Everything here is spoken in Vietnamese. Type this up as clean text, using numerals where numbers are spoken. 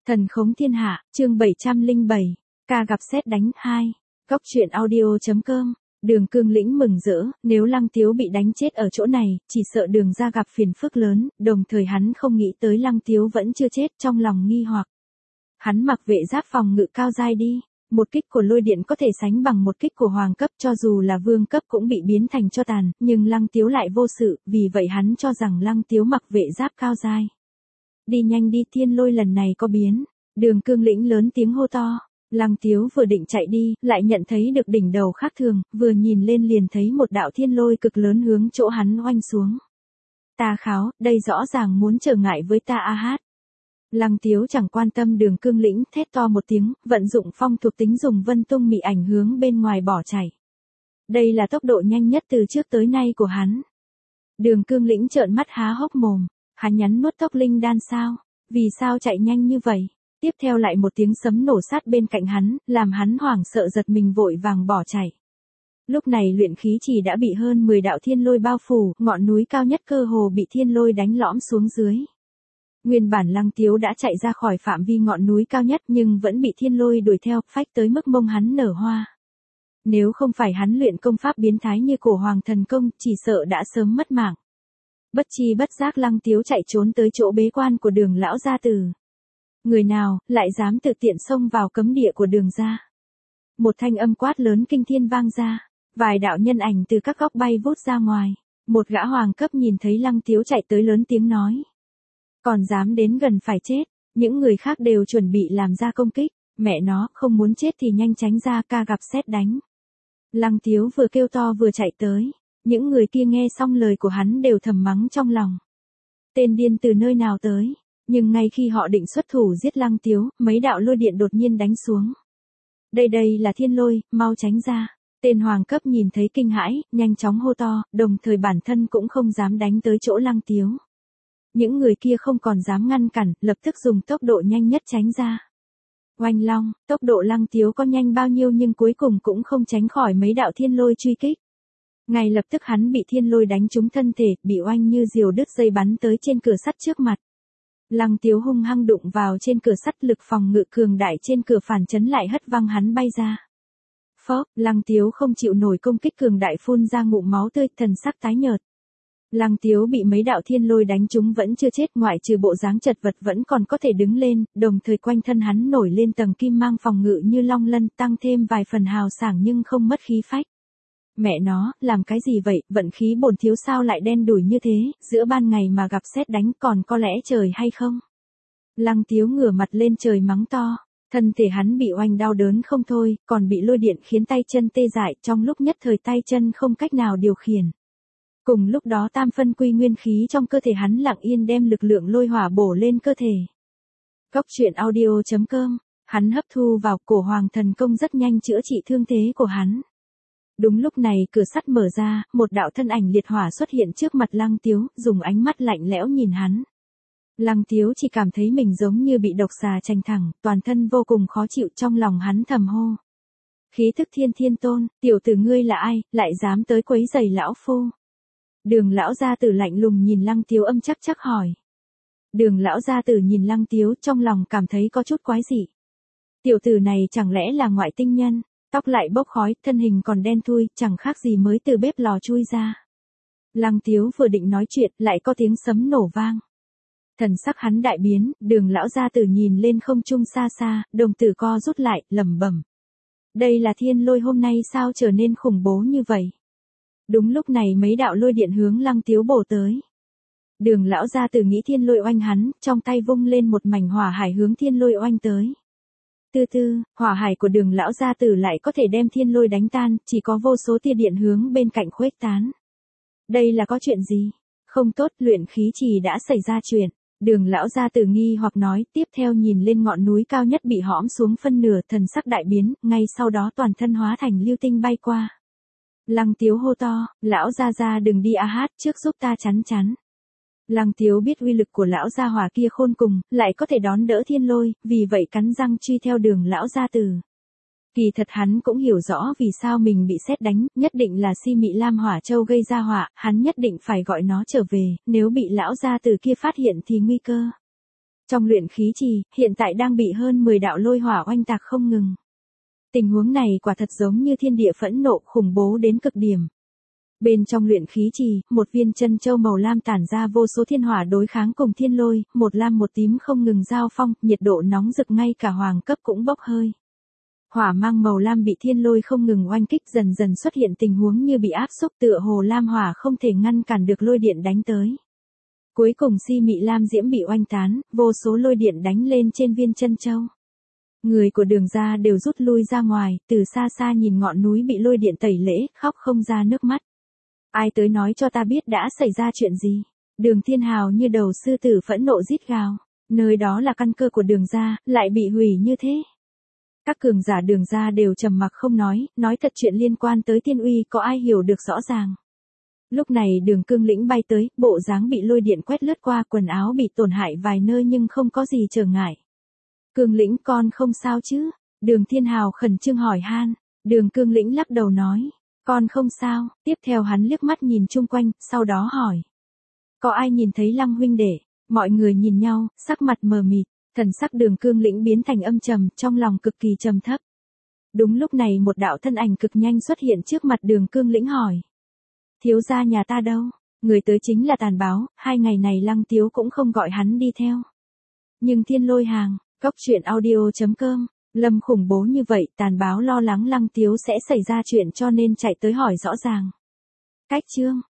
Thần khống thiên hạ, chương 707, ca gặp sét đánh 2. Góc truyện audio.com. Đường Cương Lĩnh mừng rỡ, nếu Lăng Tiếu bị đánh chết ở chỗ này, chỉ sợ Đường gia gặp phiền phức lớn, đồng thời hắn không nghĩ tới Lăng Tiếu vẫn chưa chết, trong lòng nghi hoặc. Hắn mặc vệ giáp phòng ngự cao giai đi, một kích của lôi điện có thể sánh bằng một kích của hoàng cấp, cho dù là vương cấp cũng bị biến thành tro tàn, nhưng Lăng Tiếu lại vô sự, vì vậy hắn cho rằng Lăng Tiếu mặc vệ giáp cao giai. Đi nhanh đi, thiên lôi lần này có biến. Đường Cương Lĩnh lớn tiếng hô to. Lăng Tiếu vừa định chạy đi, lại nhận thấy được đỉnh đầu khác thường, vừa nhìn lên liền thấy một đạo thiên lôi cực lớn hướng chỗ hắn oanh xuống. Ta kháo, đây rõ ràng muốn trở ngại với ta a hát. Lăng Tiếu chẳng quan tâm Đường Cương Lĩnh, thét to một tiếng, vận dụng phong thuộc tính dùng vân tung mị ảnh hướng bên ngoài bỏ chạy. Đây là tốc độ nhanh nhất từ trước tới nay của hắn. Đường Cương Lĩnh trợn mắt há hốc mồm. Hắn nhắn nuốt tốc linh đan sao? Vì sao chạy nhanh như vậy? Tiếp theo lại một tiếng sấm nổ sát bên cạnh hắn, làm hắn hoảng sợ giật mình vội vàng bỏ chạy. Lúc này luyện khí chỉ đã bị hơn 10 đạo thiên lôi bao phủ, ngọn núi cao nhất cơ hồ bị thiên lôi đánh lõm xuống dưới. Nguyên bản Lăng Tiếu đã chạy ra khỏi phạm vi ngọn núi cao nhất nhưng vẫn bị thiên lôi đuổi theo, phách tới mức mông hắn nở hoa. Nếu không phải hắn luyện công pháp biến thái như Cổ Hoàng Thần Công, chỉ sợ đã sớm mất mạng. Bất chi bất giác Lăng Tiếu chạy trốn tới chỗ bế quan của Đường lão gia tử. Người nào lại dám tự tiện xông vào cấm địa của Đường gia? Một thanh âm quát lớn kinh thiên vang ra, vài đạo nhân ảnh từ các góc bay vút ra ngoài. Một gã hoàng cấp nhìn thấy Lăng Tiếu chạy tới lớn tiếng nói: còn dám đến gần phải chết. Những người khác đều chuẩn bị làm ra công kích. Mẹ nó, không muốn chết thì nhanh tránh ra, ca gặp sét đánh. Lăng Tiếu vừa kêu to vừa chạy tới. Những người kia nghe xong lời của hắn đều thầm mắng trong lòng. Tên điên từ nơi nào tới? Nhưng ngay khi họ định xuất thủ giết Lăng Tiếu, mấy đạo lôi điện đột nhiên đánh xuống. Đây là thiên lôi, mau tránh ra. Tên hoàng cấp nhìn thấy kinh hãi, nhanh chóng hô to, đồng thời bản thân cũng không dám đánh tới chỗ Lăng Tiếu. Những người kia không còn dám ngăn cản, lập tức dùng tốc độ nhanh nhất tránh ra. Oanh long, tốc độ Lăng Tiếu có nhanh bao nhiêu nhưng cuối cùng cũng không tránh khỏi mấy đạo thiên lôi truy kích. Ngay lập tức hắn bị thiên lôi đánh trúng thân thể, bị oanh như diều đứt dây bắn tới trên cửa sắt trước mặt. Lăng Tiếu hung hăng đụng vào trên cửa sắt, lực phòng ngự cường đại trên cửa phản chấn lại hất văng hắn bay ra. Phốc, Lăng Tiếu không chịu nổi công kích cường đại phun ra ngụm máu tươi, thần sắc tái nhợt. Lăng Tiếu bị mấy đạo thiên lôi đánh trúng vẫn chưa chết, ngoại trừ bộ dáng chật vật vẫn còn có thể đứng lên, đồng thời quanh thân hắn nổi lên tầng kim mang phòng ngự như long lân, tăng thêm vài phần hào sảng nhưng không mất khí phách. Mẹ nó, làm cái gì vậy, vận khí bổn thiếu sao lại đen đủi như thế, giữa ban ngày mà gặp sét đánh còn có lẽ trời hay không? Lăng Tiếu ngửa mặt lên trời mắng to, thân thể hắn bị oanh đau đớn không thôi, còn bị lôi điện khiến tay chân tê dại, trong lúc nhất thời tay chân không cách nào điều khiển. Cùng lúc đó tam phân quy nguyên khí trong cơ thể hắn lặng yên đem lực lượng lôi hỏa bổ lên cơ thể. Góc truyện audio.com, hắn hấp thu vào Cổ Hoàng Thần Công rất nhanh chữa trị thương thế của hắn. Đúng lúc này cửa sắt mở ra, một đạo thân ảnh liệt hỏa xuất hiện trước mặt Lăng Tiếu, dùng ánh mắt lạnh lẽo nhìn hắn. Lăng Tiếu chỉ cảm thấy mình giống như bị độc xà chành thẳng, toàn thân vô cùng khó chịu, trong lòng hắn thầm hô. Khí thức thiên tôn, tiểu tử ngươi là ai, lại dám tới quấy rầy lão phu? Đường lão gia tử lạnh lùng nhìn Lăng Tiếu âm chắc hỏi. Đường lão gia tử nhìn Lăng Tiếu trong lòng cảm thấy có chút quái dị. Tiểu tử này chẳng lẽ là ngoại tinh nhân? Tóc lại bốc khói, thân hình còn đen thui, chẳng khác gì mới từ bếp lò chui ra. Lăng Tiếu vừa định nói chuyện, lại có tiếng sấm nổ vang. Thần sắc hắn đại biến, Đường lão gia tử nhìn lên không trung xa xa, đồng tử co rút lại, lẩm bẩm. Đây là thiên lôi hôm nay sao trở nên khủng bố như vậy? Đúng lúc này mấy đạo lôi điện hướng Lăng Tiếu bổ tới. Đường lão gia tử nghĩ thiên lôi oanh hắn, trong tay vung lên một mảnh hỏa hải hướng thiên lôi oanh tới. Hỏa hải của Đường lão gia tử lại có thể đem thiên lôi đánh tan, chỉ có vô số tia điện hướng bên cạnh khuếch tán. Đây là có chuyện gì? Không tốt, luyện khí trì đã xảy ra chuyện. Đường lão gia tử nghi hoặc nói, tiếp theo nhìn lên ngọn núi cao nhất bị hõm xuống phân nửa, thần sắc đại biến, ngay sau đó toàn thân hóa thành lưu tinh bay qua. Lăng Tiếu hô to, lão gia đừng đi a hát, trước giúp ta chắn. Lăng Tiếu biết uy lực của lão gia hỏa kia khôn cùng, lại có thể đón đỡ thiên lôi, vì vậy cắn răng truy theo Đường lão gia tử. Kỳ thật hắn cũng hiểu rõ vì sao mình bị sét đánh, nhất định là Si Mị Lam Hỏa Châu gây ra họa, hắn nhất định phải gọi nó trở về, nếu bị lão gia tử kia phát hiện thì nguy cơ. Trong luyện khí trì, hiện tại đang bị hơn 10 đạo lôi hỏa oanh tạc không ngừng. Tình huống này quả thật giống như thiên địa phẫn nộ khủng bố đến cực điểm. Bên trong luyện khí trì, một viên chân châu màu lam tản ra vô số thiên hỏa đối kháng cùng thiên lôi, một lam một tím không ngừng giao phong, nhiệt độ nóng rực ngay cả hoàng cấp cũng bốc hơi. Hỏa mang màu lam bị thiên lôi không ngừng oanh kích dần dần xuất hiện tình huống như bị áp xúc tựa hồ lam hỏa không thể ngăn cản được lôi điện đánh tới. Cuối cùng si mị lam diễm bị oanh tán, vô số lôi điện đánh lên trên viên chân châu. Người của Đường gia đều rút lui ra ngoài, từ xa xa nhìn ngọn núi bị lôi điện tẩy lễ, khóc không ra nước mắt. Ai tới nói cho ta biết đã xảy ra chuyện gì? Đường Thiên Hào như đầu sư tử phẫn nộ rít gào. Nơi đó là căn cơ của Đường gia, lại bị hủy như thế. Các cường giả Đường gia đều trầm mặc không nói thật chuyện liên quan tới thiên uy có ai hiểu được rõ ràng. Lúc này Đường Cương Lĩnh bay tới, bộ dáng bị lôi điện quét lướt qua, quần áo bị tổn hại vài nơi nhưng không có gì trở ngại. Cương Lĩnh con không sao chứ? Đường Thiên Hào khẩn trương hỏi han. Đường Cương Lĩnh lắc đầu nói. Con không sao. Tiếp theo hắn liếc mắt nhìn chung quanh, sau đó hỏi. Có ai nhìn thấy Lăng huynh đệ? Mọi người nhìn nhau, sắc mặt mờ mịt. Thần sắc Đường Cương Lĩnh biến thành âm trầm, trong lòng cực kỳ trầm thấp. Đúng lúc này một đạo thân ảnh cực nhanh xuất hiện trước mặt Đường Cương Lĩnh hỏi. Thiếu gia nhà ta đâu? Người tới chính là Tàn Báo, 2 ngày này Lăng Tiếu cũng không gọi hắn đi theo. Nhưng Thiên Lôi hàng, Góc Truyện Audio.com, Lâm khủng bố như vậy, Tàn Báo lo lắng Lăng Tiếu sẽ xảy ra chuyện cho nên chạy tới hỏi rõ ràng. Cách chương